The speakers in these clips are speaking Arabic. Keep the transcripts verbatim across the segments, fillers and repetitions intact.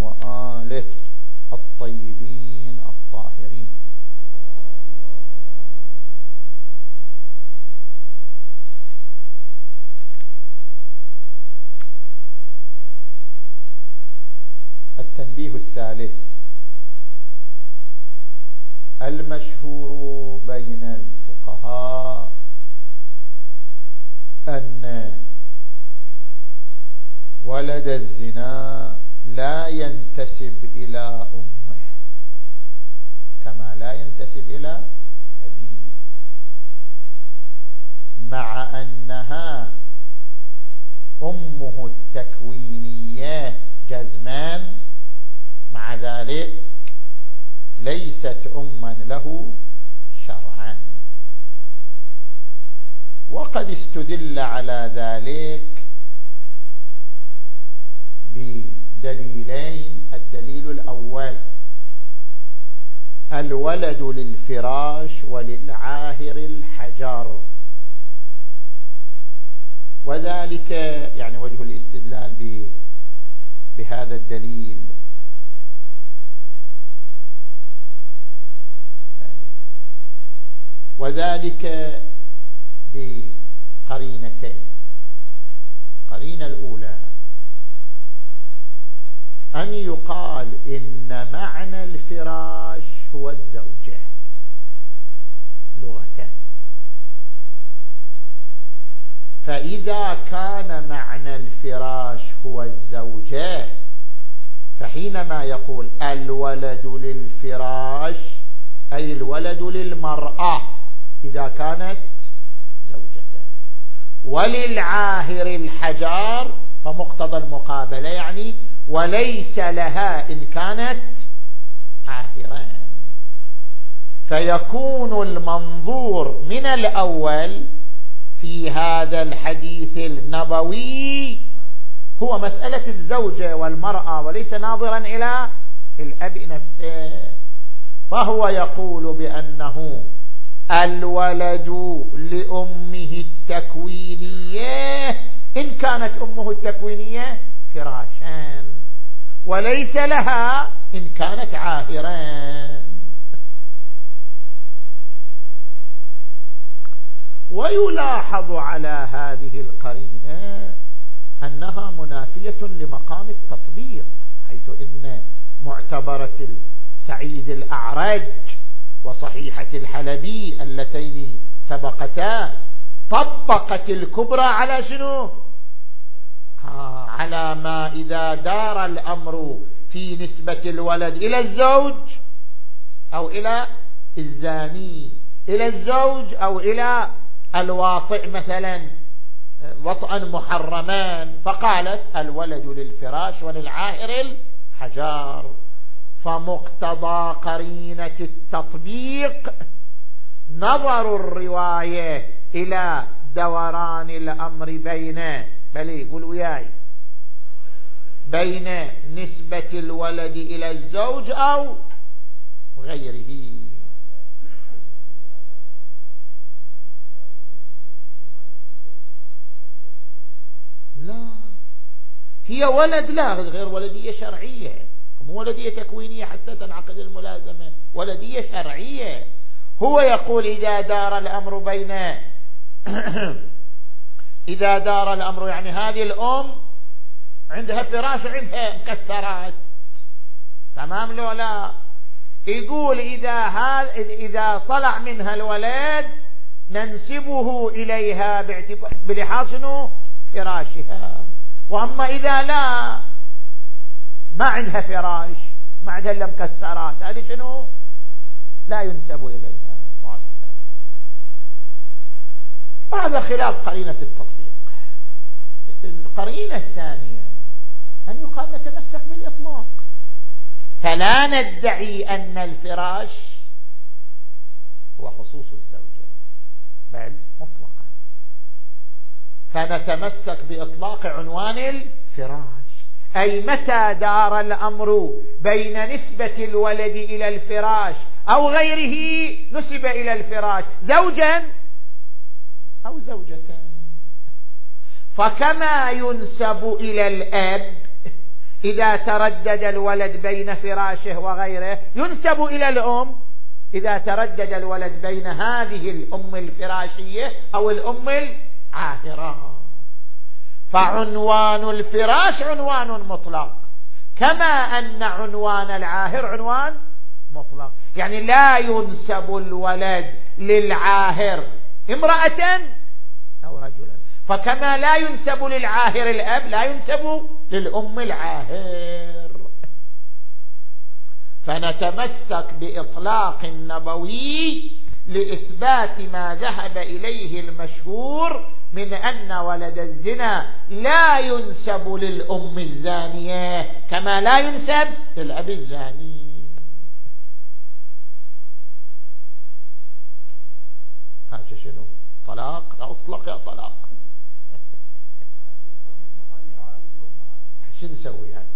وآله الطيبين الطاهرين. التنبيه الثالث: المشهور بين الفقهاء أن ولد الزنا لا ينتسب إلى أمه كما لا ينتسب إلى أبيه، مع أنها أمه التكوينية جزمان، مع ذلك ليست أما له شرعا. وقد استدل على ذلك بدليلين: الدليل الأول الولد للفراش وللعاهر الحجر، وذلك يعني وجه الاستدلال بهذا الدليل وذلك بقرينتين. القرينة الأولى أن يقال إن معنى الفراش هو الزوجة لغة، فإذا كان معنى الفراش هو الزوجة فحينما يقول الولد للفراش أي الولد للمرأة إذا كانت زوجة، وللعاهر الحجار فمقتضى المقابلة يعني وليس لها إن كانت عاهران، فيكون المنظور من الأول في هذا الحديث النبوي هو مسألة الزوجة والمرأة وليس ناظرا إلى الأب نفسه، فهو يقول بأنه الولد لأمه التكوينية إن كانت أمه التكوينية فراشان، وليس لها إن كانت عاهران. ويلاحظ على هذه القرينة أنها منافية لمقام التطبيق، حيث إن معتبرة سعيد الأعرج وصحيحة الحلبي اللتين سبقتا طبقت الكبرى على شنو؟ آه على ما إذا دار الأمر في نسبة الولد إلى الزوج أو إلى الزاني، إلى الزوج أو إلى الواطئ مثلا وطئا محرمان، فقالت الولد للفراش وللعاهر الحجار. فمقتضى قرينة التطبيق نظر الرواية إلى دوران الأمر بين بل قول وياي بين نسبة الولد إلى الزوج أو غيره. لا، هي ولد لا غير ولدية شرعية، مو ولدية تكوينية حتى تنعقد الملازمة، ولدية شرعية. هو يقول إذا دار الأمر بين إذا دار الأمر يعني هذه الأم عندها فراش وعندها مكسرات، تمام لو لا؟ يقول إذا هذا إذا طلع منها الولد ننسبه إليها بلحاظ فراشها، وأما إذا لا ما عندها فراش ما عندها إلا مكسرات هذه شنو؟ لا ينسب إليها. وهذا خلاف قرينة التطبيق. القرينة الثانية أن يقال نتمسك بالإطلاق، فلا ندعي أن الفراش هو خصوص الزوجة بل مطلقا، فنتمسك بإطلاق عنوان الفراش، أي متى دار الأمر بين نسبة الولد إلى الفراش أو غيره نسب إلى الفراش زوجا أو زوجتان. فكما ينسب إلى الأب إذا تردد الولد بين فراشه وغيره ينسب إلى الأم، إذا تردد الولد بين هذه الأم الفراشية أو الأم العاهرة. فعنوان الفراش عنوان مطلق، كما أن عنوان العاهر عنوان مطلق، يعني لا ينسب الولد للعاهر امرأة أو رجلا، فكما لا ينسب للعاهر الأب لا ينسب للأم العاهر. فنتمسك بإطلاق النبوي لإثبات ما ذهب إليه المشهور من أن ولد الزنا لا ينسب للأم الزانية كما لا ينسب للأب الزاني. هذا شنو؟ طلاق؟ لا أطلق يا طلاق. شو نسوي يعني؟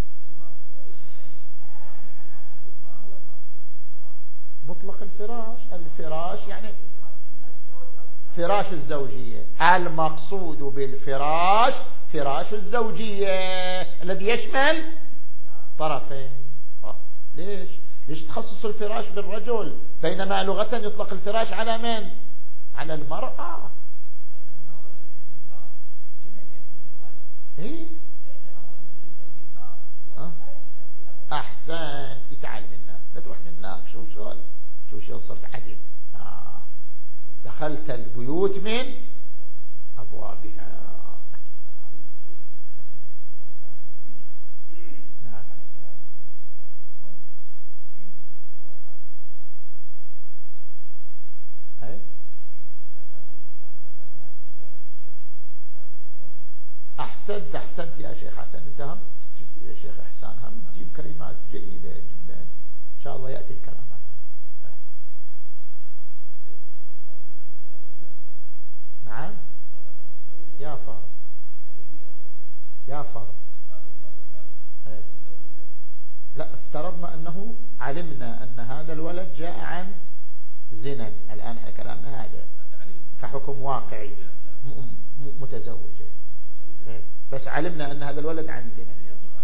مطلق الفراش، الفراش يعني فراش الزوجية، المقصود بالفراش فراش الزوجية الذي يشمل طرفين. ليش؟ ليش تخصص الفراش بالرجل بينما لغة يطلق الفراش على من؟ على المرأة. إيه؟ أه؟ أحسن، يتعال منا لا تروح منك. شو شو شو شو صرت عدل. آه. دخلت البيوت من أبوابها. نعم. هاي أحسنت أحسنت يا شيخ حسن، أنت هم يا شيخ إحسان هم تجيب كلمات جيدة جدا إن شاء الله يأتي الكلام عنها. نعم يا فرد يا فرد. لا افترضنا أنه علمنا أن هذا الولد جاء عن زنا، الآن احنا كلامنا هذا كحكم واقعي متزوجة، بس علمنا أن هذا الولد عن زنا.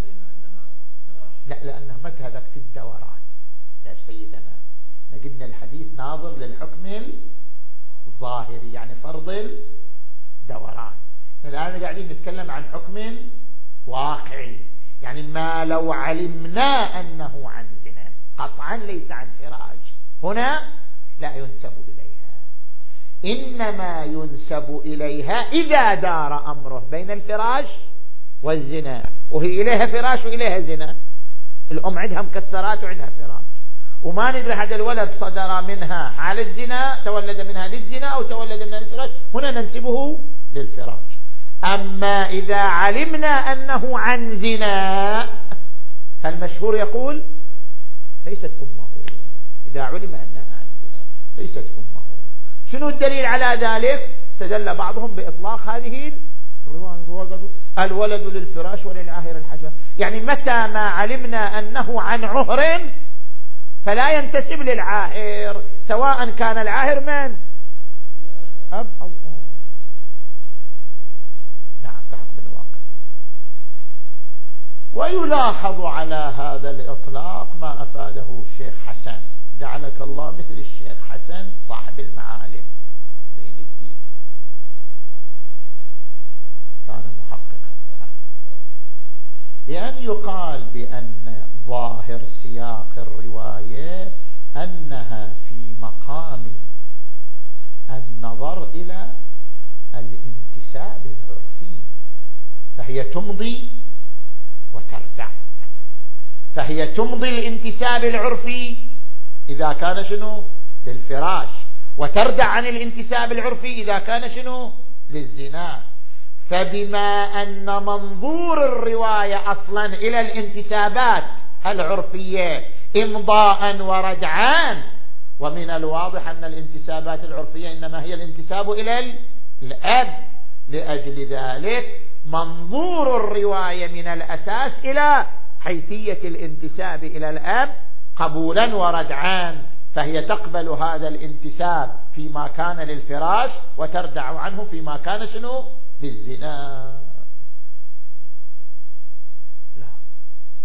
لا لأنه متى هذاك في الدوران يا سيدنا، قلنا الحديث ناظر للحكم الظاهري يعني فرض الدوران. الآن قاعدين نتكلم عن حكم واقعي، يعني ما لو علمنا أنه عن زنا قطعا ليس عن فراج، هنا لا ينسب إليها، إنما ينسب إليها إذا دار أمره بين الفراش والزنا، وهي إليها فراش وإليها زنا. الأم عندها مكسرات وعندها فراش، وما ندري هذا الولد صدر منها حال الزنا، تولد منها للزنا أو تولد منها للفراش، هنا ننسبه للفراش. أما إذا علمنا أنه عن زنا فالمشهور يقول ليست أمه، إذا علم أنها عن زنا ليست أمه. شنو الدليل على ذلك؟ استدل بعضهم بإطلاق هذه الرواية، الولد للفراش وللعاهر الحجر، يعني متى ما علمنا أنه عن عهر فلا ينتسب للعاهر، سواء كان العاهر من أب أو أم. نعم كحكم الواقع. ويلاحظ على هذا الإطلاق ما أفاده الشيخ حسن جعلك الله مثل الشيخ حسن صاحب المعالم زين الدين، كان محققا، بأن يقال بأن ظاهر سياق الرواية أنها في مقام النظر إلى الانتساب العرفي، فهي تمضي وترجع، فهي تمضي الانتساب العرفي إذا كان شنو للفراش، وترجع عن الانتساب العرفي إذا كان شنو للزنا. فبما أن منظور الرواية أصلا إلى الانتسابات العرفية إمضاء ورجعان، ومن الواضح أن الانتسابات العرفية إنما هي الانتساب إلى الأب، لأجل ذلك منظور الرواية من الأساس إلى حيثية الانتساب إلى الأب قبولا وردعان، فهي تقبل هذا الانتساب فيما كان للفراش وتردع عنه فيما كان شنو للزنا. لا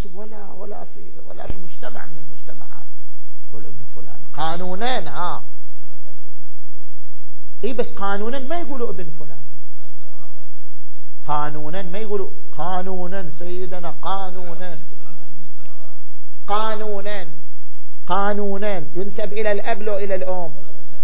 ينسب ولا ولا في ولا في مجتمع من المجتمعات يقول ابن فلان قانونا. ها اي بس قانونا ما يقولوا ابن فلان، قانونا ما يقولوا قانونا سيدنا قانونا قانونا قانونا ينسب إلى الأب لو إلى الأم.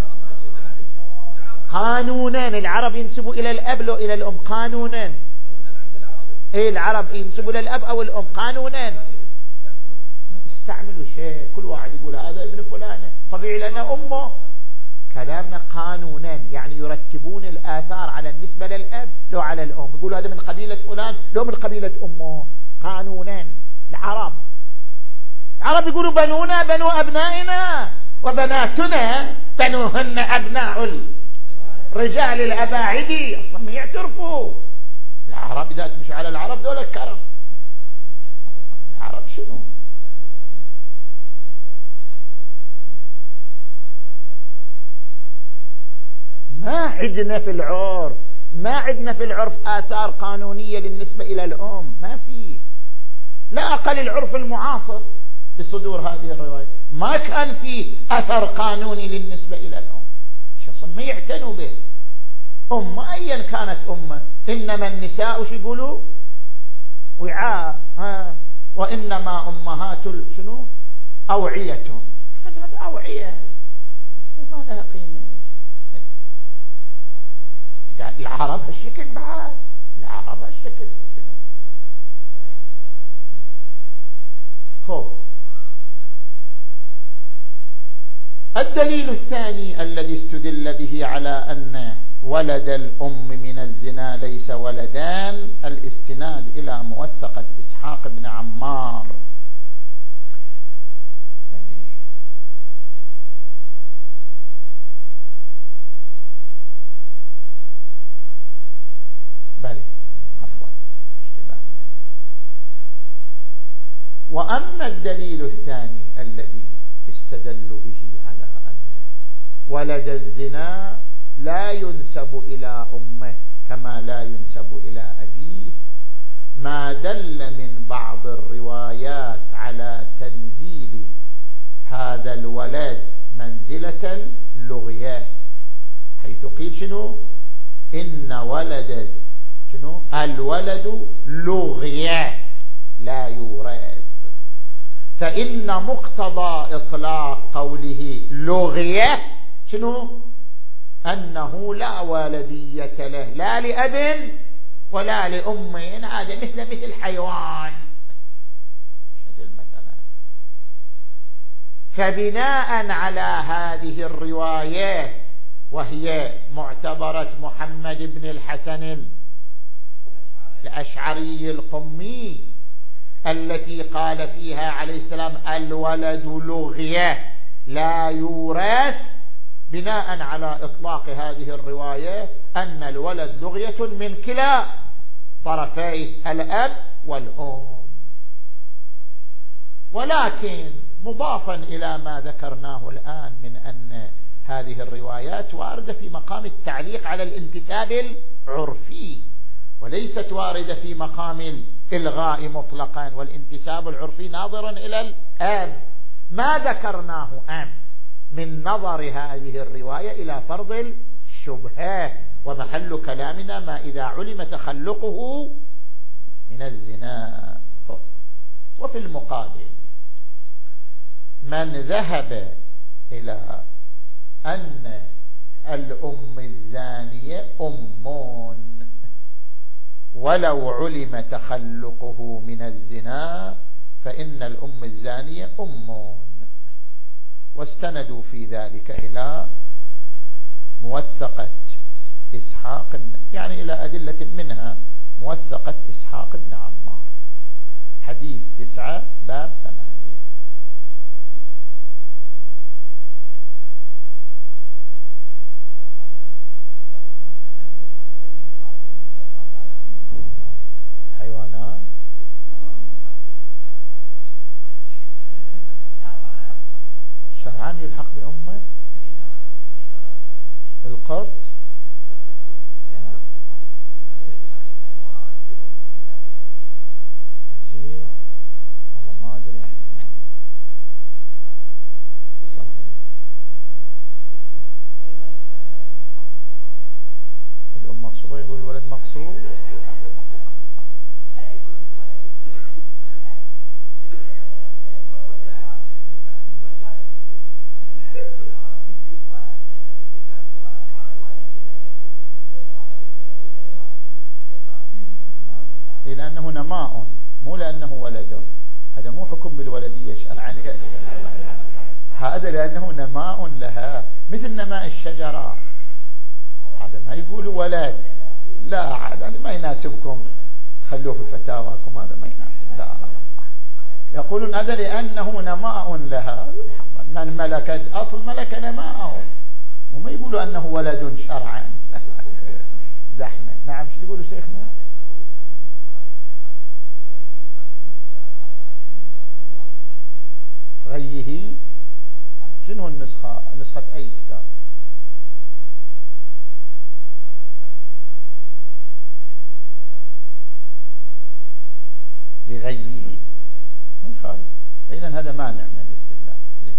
قانونا العرب ينسبوا إلى الأب لو إلى الأم قانونا. إيه العرب ينسبوا إلى الأب أو الأم قانونا. يستعملوا شيء كل واحد يقول هذا ابن فلان طبيعي لأنه أمه. كلامنا قانونا يعني يرتبون الآثار على النسبة للأب لو على الأم. يقول هذا من قبيلة فلان لو من قبيلة أمه قانونا. العرب العرب يقولوا بنونا بنو أبنائنا وبناتنا بنوهن أبناء الرجال الأباعد. أصلا ما يعترفوا العرب إذا تمشي على العرب دولة كرم. العرب شنو ما عندنا في العرف ما عندنا في العرف آثار قانونية للنسبة إلى الأم ما في. لا أقل العرف المعاصر بصدور هذه الرواية ما كان في أثر قانوني للنسبة إلى الأم. شخص ما يعتنوا به أم أيا كانت أمه. إنما النساء شو يقولوا وعاء ها وإنما أمهات شنو أوعيتهم. هذا أوعية ما لها قيمة. العرب هالشكل بعد العرب هالشكل شنو هو. الدليل الثاني الذي استدل به على أن ولد الأم من الزنا ليس ولدان الاستناد إلى موثقة إسحاق بن عمار. بلى عفوا اشتباه مني. وأما الدليل الثاني الذي استدلوا به على أن ولد الزنا لا ينسب إلى أمه كما لا ينسب إلى أبيه ما دل من بعض الروايات على تنزيل هذا الولد منزلة اللغية، حيث قيل شنو إن ولد شنو الولد لغية لا يورث. فإن مقتضى إطلاق قوله لغية شنو أنه لا والدية له لا لأب ولا لأم. هذا مثل مثل حيوان مثل مثلا. فبناء على هذه الرواية وهي معتبرة محمد بن الحسن الأشعري القمي التي قال فيها عليه السلام الولد لغية لا يورث، بناء على إطلاق هذه الرواية أن الولد لغية من كلا طرفي الأب والأم. ولكن مضافا إلى ما ذكرناه الآن من أن هذه الروايات واردة في مقام التعليق على الانتساب العرفي وليست واردة في مقام الإلغاء مطلقا، والانتساب العرفي ناظر إلى الآن. ما ذكرناه أمس من نظر هذه الرواية إلى فرض الشبهة، ومحل كلامنا ما إذا علم تخلقه من الزنا. وفي المقابل من ذهب إلى أن الأم الزانية أمون ولو علم تخلقه من الزنا فإن الأم الزانية أمون، واستندوا في ذلك إلى موثقة إسحاق يعني إلى أدلة منها موثقة إسحاق بن عمار حديث تسعة باب ثمانية. حيوانات شرعان يلحق بأمه القط لأنه ولد، هذا مو حكم بالولدية شرعا، هذا لأنه نماء لها مثل نماء الشجرة، هذا ما يقول ولد، لا هذا ما يناسبكم، خلوه في فتاواكم، هذا ما يناسب، لا يقولون هذا لأنه نماء لها، من ملك أصل ملك نماءه، وما يقولوا أنه ولد شرعا زحمة. نعم شو يقولوا شيخنا؟ غيه شنو النسخة؟ نسخة أي كتاب؟ لغيه مو خايف، إذن هذا مانع من الاستدلال. زين.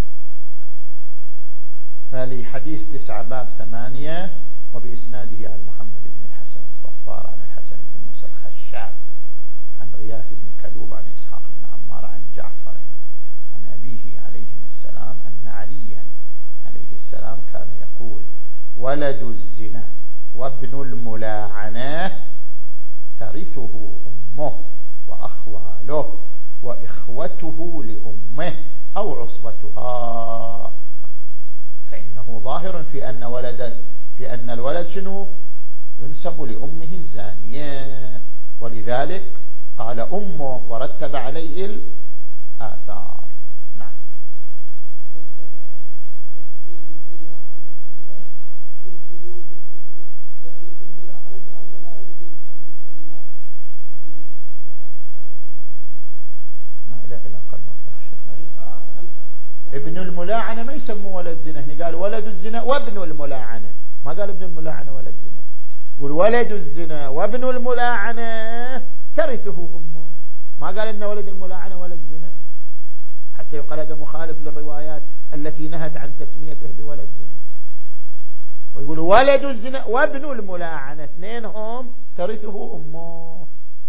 هذه حديث تسعة باب ثمانية، وبإسناده عن محمد بن الحسن الصفار عن الحسن بن موسى الخشاب عن غياث بن كلوب عن إسحاق بن عمار عن جعفر عن أبيه عليهما السلام أن عليا عليه السلام كان يقول: ولد الزنا وابن الملاعنة ترثه أمه وأخواله وإخوته لأمه أو عصبتها، فإنه ظاهر في أن ولد في أن الولد شنو ينسب لأمه الزانية، ولذلك قال أمه ورتب عليه الآثار. نعم. ما له علاقة المطلق شيخ. ابن الملاعنة ما يسموه ولد زنا، هنا قال ولد الزنا وابن الملاعنة، ما قال ابن الملاعنة ولد زنا، يقول ولد الزنا وابن الملاعنة ترثه أمه، ما قال إن ولد الملاعنة ولد زنا، حتى يقال هذا مخالف للروايات التي نهت عن تسميته بولد زنا، ويقول ولد الزنا وابن الملاعنة اثنينهم ترثه أمه.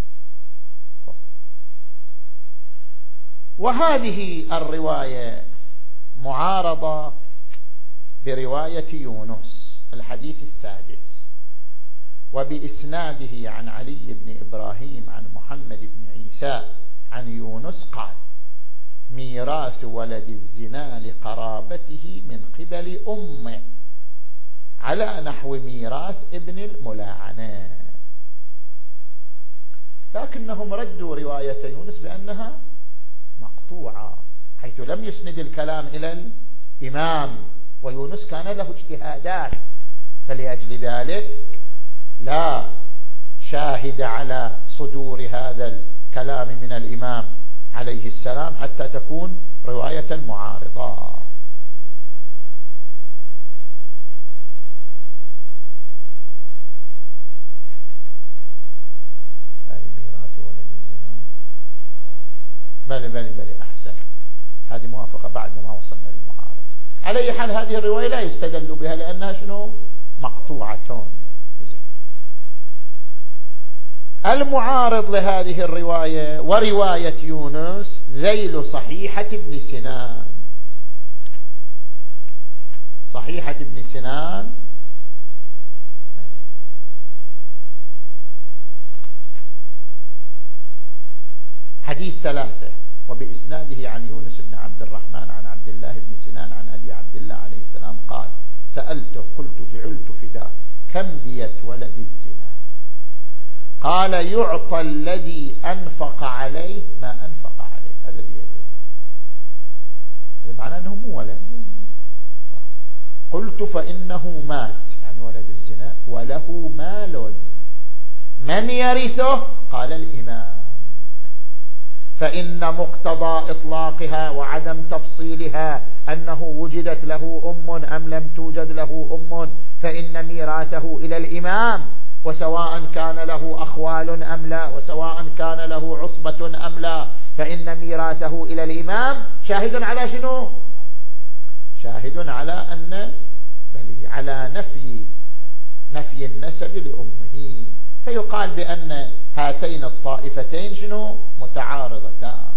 وهذه الرواية معارضة برواية يونس الحديث السادس، وبإسناده عن علي بن إبراهيم عن محمد بن عيسى عن يونس قال: ميراث ولد الزنا لقرابته من قبل أمه على نحو ميراث ابن الملاعنة، لكنهم ردوا رواية يونس بأنها مقطوعة، حيث لم يسند الكلام إلى الإمام، ويونس كان له اجتهادات، فلأجل ذلك لا شاهد على صدور هذا الكلام من الإمام عليه السلام حتى تكون رواية معارضة. هذه ميراث ولد الزنا، بل بل بل أحسن، هذه موافقة بعد ما وصلنا للمعارض. على أي حال هذه الرواية لا يستدل بها لأنها شنو مقطوعة. المعارض لهذه الرواية ورواية يونس ذيل صحيحة ابن سنان. صحيحة ابن سنان حديث ثلاثة، وبإسناده عن يونس بن عبد الرحمن عن عبد الله بن سنان عن أبي عبد الله عليه السلام قال: سألته قلت جعلت فداك كم دية ولد الزنا؟ قال: يعطى الذي أنفق عليه ما أنفق عليه، هذا ديته. هذا معناه أنه مو ولد. قلت: فإنه مات، يعني ولد الزنا، وله مال، من يرثه؟ قال: الإمام. فإن مقتضى إطلاقها وعدم تفصيلها أنه وجدت له أم أم لم توجد له أم، فإن ميراثه إلى الإمام، وسواء كان له أخوال أم لا، وسواء كان له عصبة أم لا، فإن ميراثه إلى الإمام شاهد على شنو؟ شاهد على أن بل على نفي نفي النسب لأمه، فيقال بأن هاتين الطائفتين شنو؟ متعارضتان.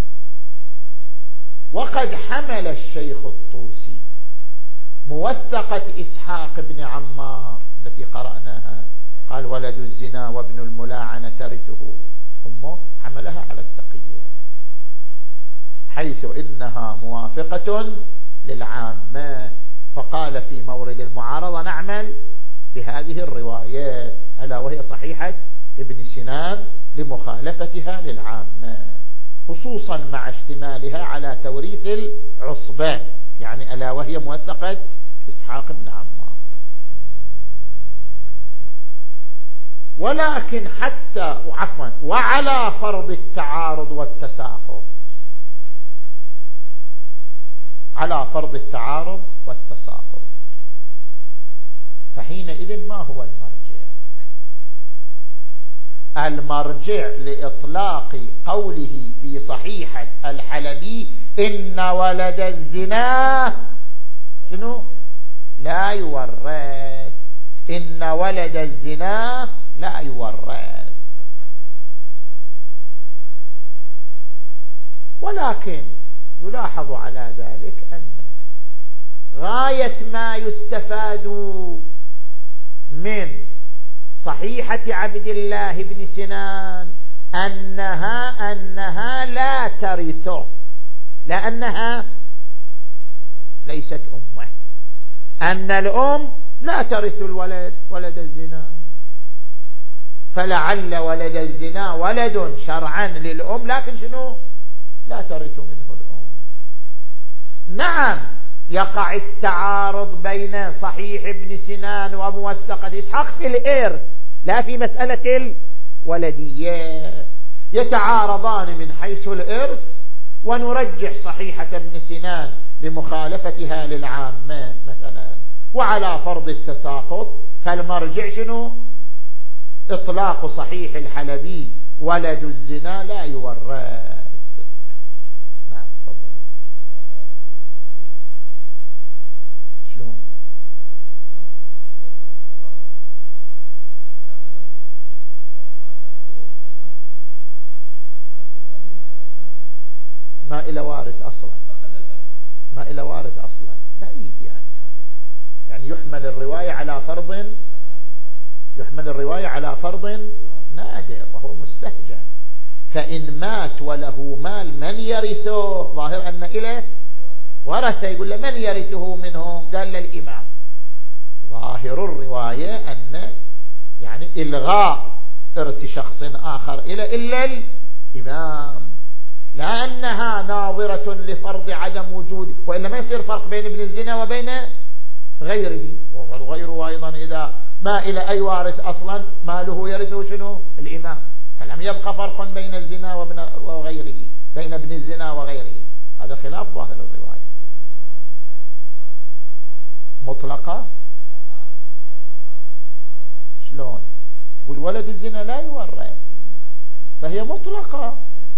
وقد حمل الشيخ الطوسي موثقة إسحاق بن عمار التي قرأناها، قال: ولد الزنا وابن الملاعنة ترثه، أمه حملها على التقية، حيث إنها موافقة للعامة. فقال في مورد المعارضة نعمل بهذه الرواية، ألا وهي صحيحة ابن سنان لمخالفتها للعامة، خصوصا مع اشتمالها على توريث العصبة، يعني ألا وهي موثقة إسحاق بن عمار. ولكن حتى عفوا وعلى فرض التعارض والتساقط، على فرض التعارض والتساقط، فحينئذ ما هو المرجع؟ المرجع لإطلاق قوله في صحيحة الحلبي إن ولد الزنا شنو؟ لا يورث، إن ولد الزنا لا يورث. ولكن يلاحظ على ذلك أن غاية ما يستفاد من صحيحة عبد الله بن سنان أنها أنها لا ترثه، لأنها ليست أمه، أن الأم لا ترث الولد ولد الزنا، فلعل ولد الزنا ولد شرعا للأم، لكن شنو؟ لا ترث منه الأم. نعم يقع التعارض بين صحيح ابن سنان وموثقة إسحاق في الإرث، لا في مسألة الولدية، يتعارضان من حيث الإرث، ونرجح صحيحة ابن سنان لمخالفتها للعامة مثلا. وعلى فرض التساقط فالمرجع شنو؟ إطلاق صحيح الحلبي ولد الزنا لا يورث. نعم تفضلوا. شلون؟ ما إلى وارث أصلا، ما إلى وارث أصلا، بعيد يعني هذا، يعني يحمل الرواية على فرض، يحمل الرواية على فرض نادر وهو مستهجن. فإن مات وله مال من يرثه؟ ظاهر أن إليه ورثه، يقول له من يرثه منهم؟ قال للإمام. ظاهر الرواية أن يعني إلغاء إرث شخص آخر إلى إلا الإمام، لأنها ناظرة لفرض عدم وجود، وإلا ما يصير فرق بين ابن الزنا وبين غيره. وغيره أيضا إذا ما إلى أي وارث أصلا ماله يرثه شنو؟ الإمام، فلم يبقى فرق بين الزنا وغيره، بين ابن الزنا وغيره. هذا خلاف ظاهر الرواية مطلقة. شلون؟ يقول ولد الزنا لا يورث، فهي مطلقة.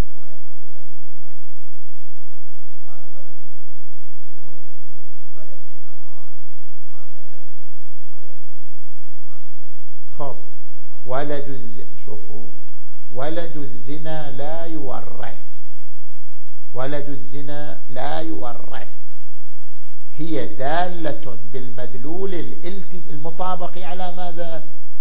خب ولد الزنا، شوفوا، ولد الزنا لا يورث، ولد الزنا لا يورث، هي دالة بالمدلول المطابق على ماذا؟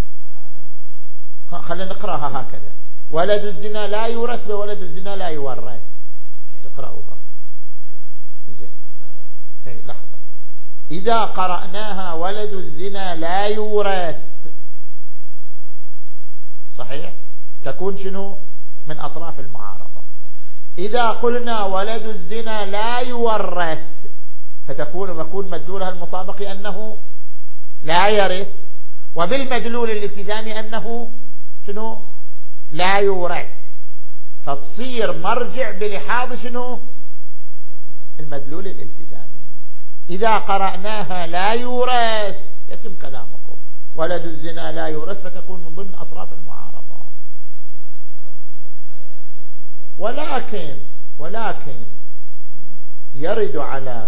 خلينا نقرأها هكذا، ولد الزنا لا يورث وولد الزنا لا يورث. اقرأوها زين. ايه لحظة، إذا قرأناها ولد الزنا لا يورث صحيح تكون شنو؟ من أطراف المعارضة. إذا قلنا ولد الزنا لا يورث فتكون يكون مدلولها المطابق أنه لا يرث، وبالمدلول الالتزامي أنه شنو؟ لا يورث، فتصير مرجع بلحاظ شنو؟ المدلول الالتزامي. إذا قرأناها لا يورث يتم كلامكم ولد الزنا لا يورث، فتكون من ضمن أطراف المعارضة. ولكن ولكن يرد على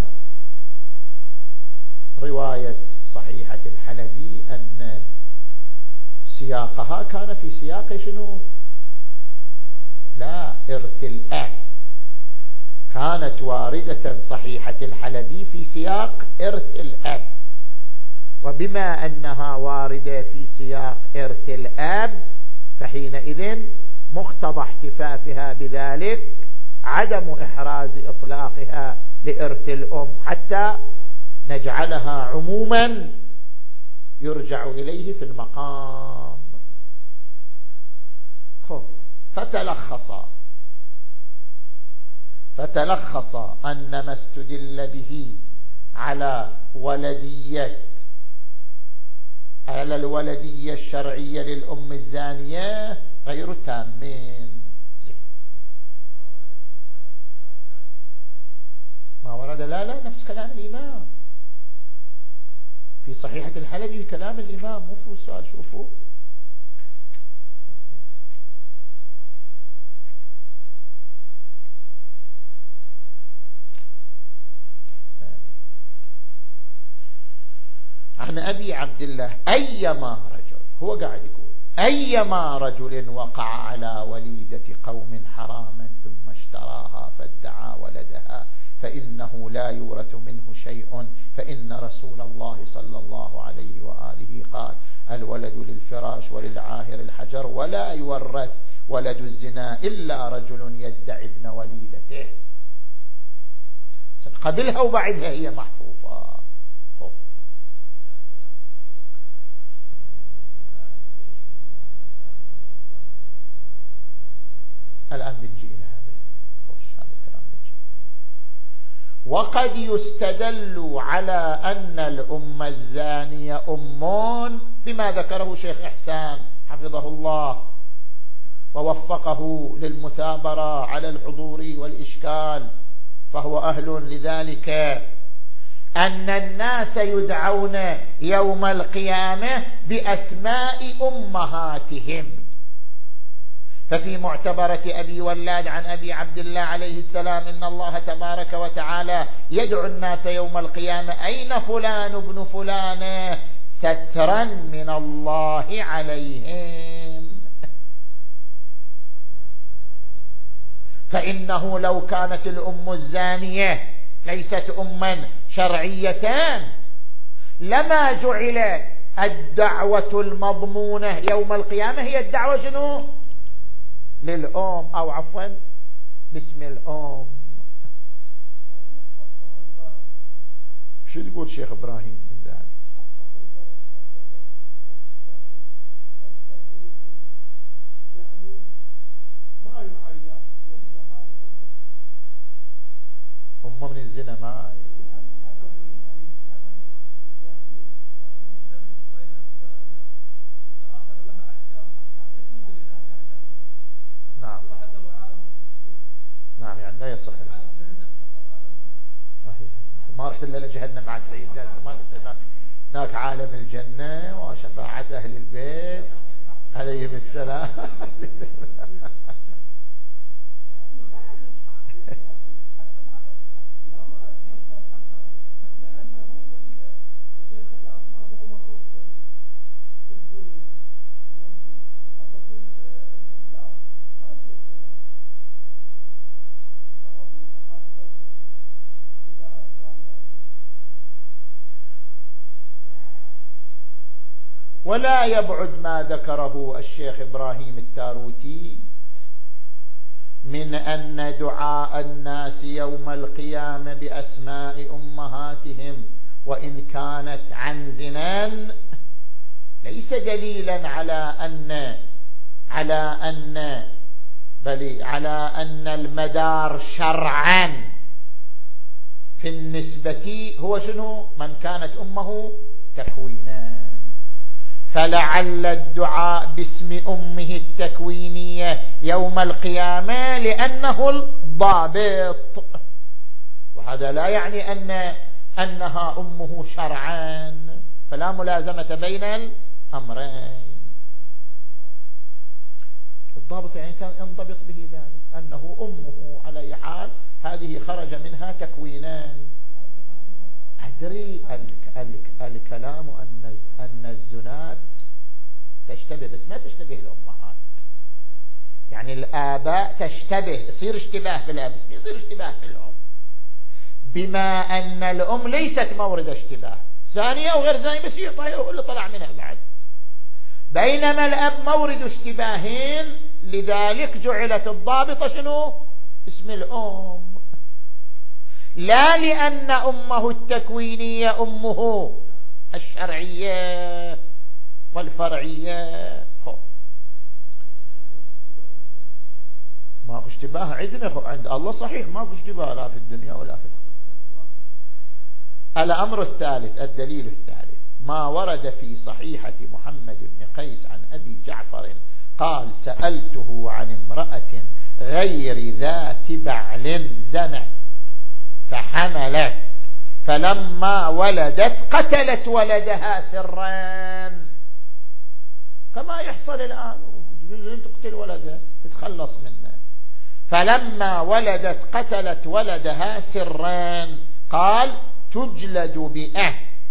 رواية صحيحة الحلبي أن سياقها كان في سياق شنو؟ لا إرث الأب، كانت واردة صحيحة الحلبي في سياق إرث الأب، وبما أنها واردة في سياق إرث الأب فحينئذ مقتضى احتفافها بذلك عدم إحراز إطلاقها لإرث الأم حتى نجعلها عموما يرجع إليه في المقام. خب فتلخص فتلخص أن ما استدل به على ولدية على الولدية الشرعية للأم الزانية غير تامين. ما ورد لا لا نفس كلام الإمام في صحيحة الحلبي كلام الإمام مو في السؤال. شوفوا عن أبي عبد الله أيما رجل، هو قاعد يقول أيما رجل وقع على وليدة قوم حراما ثم اشتراها فادعى ولدها فإنه لا يورث منه شيء، فإن رسول الله صلى الله عليه وآله قال الولد للفراش وللعاهر الحجر ولا يورث ولد الزنا إلا رجل يدعي ابن وليدته. قبلها وبعدها هي محفوظة. الآن بنجي إلى هذا هذا الكلام بنجي. وقد يستدل على أن الأم الزانية أم بما ذكره شيخ إحسان حفظه الله ووفقه للمثابرة على الحضور والإشكال، فهو أهل لذلك، أن الناس يدعون يوم القيامة بأسماء أمهاتهم. ففي معتبرة أبي ولاد عن أبي عبد الله عليه السلام إن الله تبارك وتعالى يدعو الناس يوم القيامة أين فلان ابن فلان سترا من الله عليهم. فإنه لو كانت الأم الزانية ليست أما شرعيتان لما جعل الدعوة المضمونة يوم القيامة هي الدعوة شنو؟ للأم، أو عفوا باسم الأم. شو تقول شيخ إبراهيم من ذلك؟ يعني ما يعير أم من الزنا ما نعم نعم يعني لا يصح. ما رحت إلا لجهنم مع سيد ما قلت هناك عالم الجنة وشفاعة أهل البيت عليهم السلام. ولا يبعد ما ذكره الشيخ إبراهيم التاروتي من أن دعاء الناس يوم القيامة بأسماء أمهاتهم وإن كانت عن زنا ليس دليلا على أن على أن بل على أن المدار شرعا في النسبة هو شنو؟ من كانت أمه تكوينا. فلعل الدعاء باسم أمه التكوينية يوم القيامة لأنه الضابط، وهذا لا يعني أن أنها أمه شرعا، فلا ملازمة بين الأمرين. الضابط يعني ينضبط به ذلك أنه أمه على أي حال هذه خرج منها تكوينان. أدري الكلام أن أن الزنات تشتبه بس ما تشتبه الأمهات، يعني الآباء تشتبه يصير اشتباه في الأب يصير اشتباه في الأم، بما أن الأم ليست مورد اشتباه، زانية أو غير زانية بس هي اللي طلع منها بعد، بينما الأب مورد اشتباهين لذلك جعلت الضابطة شنو؟ اسم الأم، لا لأن أمه التكوينية أمه الشرعية والفرعية. ما في اشتباه عندنا عند الله صحيح، ما في اشتباه لا في الدنيا ولا في الآخرة. الأمر الثالث، الدليل الثالث، ما ورد في صحيحة محمد بن قيس عن أبي جعفر قال سألته عن امرأة غير ذات بعل زنت فحملت فلما ولدت قتلت ولدها سرا، كما يحصل الآن تقتل ولدها تتخلص منه. فلما ولدت قتلت ولدها سرا، قال تجلد مئة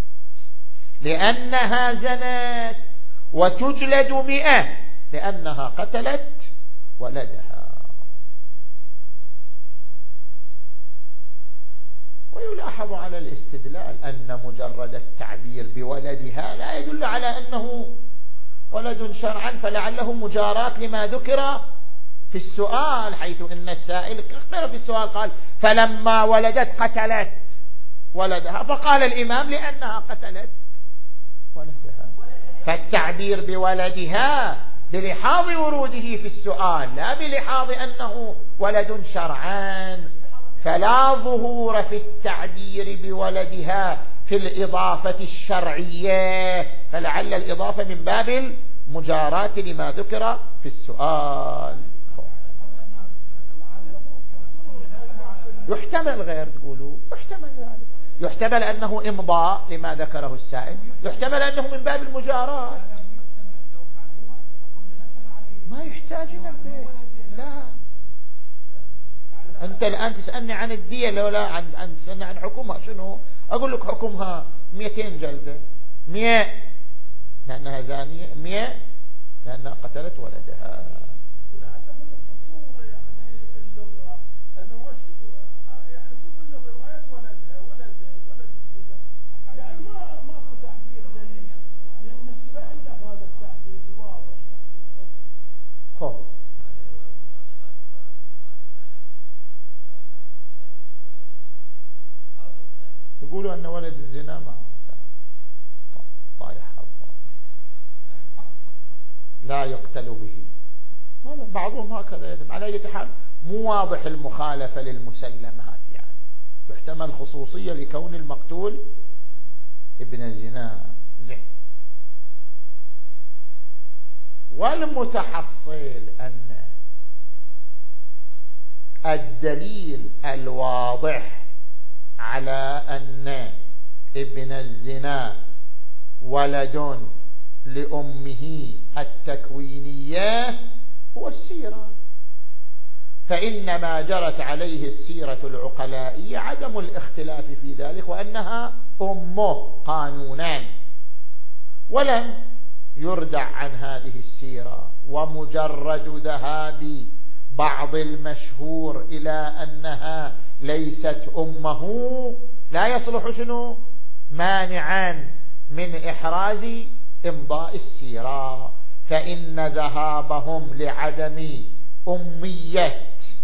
لأنها زنت، وتجلد مئة لأنها قتلت ولدها. ويلاحظ على الاستدلال أن مجرد التعبير بولدها لا يدل على أنه ولد شرعا، فلعله مجاراة لما ذكر في السؤال، حيث إن السائل اختلف في السؤال قال فلما ولدت قتلت ولدها، فقال الإمام لأنها قتلت ولدها. فالتعبير بولدها بلحاظ وروده في السؤال لا بلحاظ أنه ولد شرعان، فلا ظهور في التعبير بولدها في الإضافة الشرعية، فلعل الإضافة من باب المجاراة لما ذكر في السؤال. يحتمل غير تقولوا، يحتمل ذلك، يحتمل أنه إمضاء لما ذكره السائل، يحتمل أنه من باب المجاراة، ما يحتاج نبه. لا، أنت الآن تسألني عن الدية لو لا عن, عن تسألني عن حكمها شنو، أقول لك حكمها مئتين جلدة، مئة لأنها زانية، مئة لأنها قتلت ولدها. خب يقولوا أن ولد الزنا ما طايح لا يقتل به، بعضهم هكذا يتم. على أي حال مو واضح المخالفة للمسلمات، يعني يحتمل خصوصية لكون المقتول ابن الزنا. زين. والمتحصل أن الدليل الواضح على أن ابن الزنا ولد لأمه التكوينية هو السيرة، فإنما جرت عليه السيرة العقلائية عدم الاختلاف في ذلك، وأنها أمه قانونا، ولم يردع عن هذه السيرة. ومجرد ذهاب بعض المشهور إلى أنها ليست أمه لا يصلح شنو مانعا من إحراز إمضاء السيرة، فإن ذهابهم لعدم أمية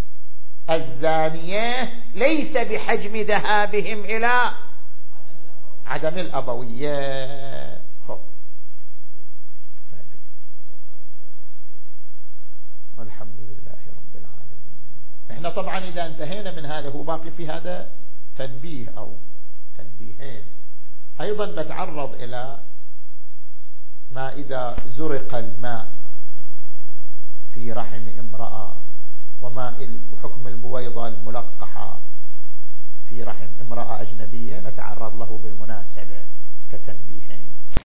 الزانية ليس بحجم ذهابهم إلى عدم الأبوية. والحمد لله رب العالمين. احنا طبعا إذا انتهينا من هذا، هو باقي في هذا تنبيه أو تنبيهين. أيضا بتعرض إلى ما إذا زرق الماء في رحم امرأة، وما حكم البويضة الملقحة في رحم امرأة أجنبية، نتعرض له بالمناسبة كتنبيهين.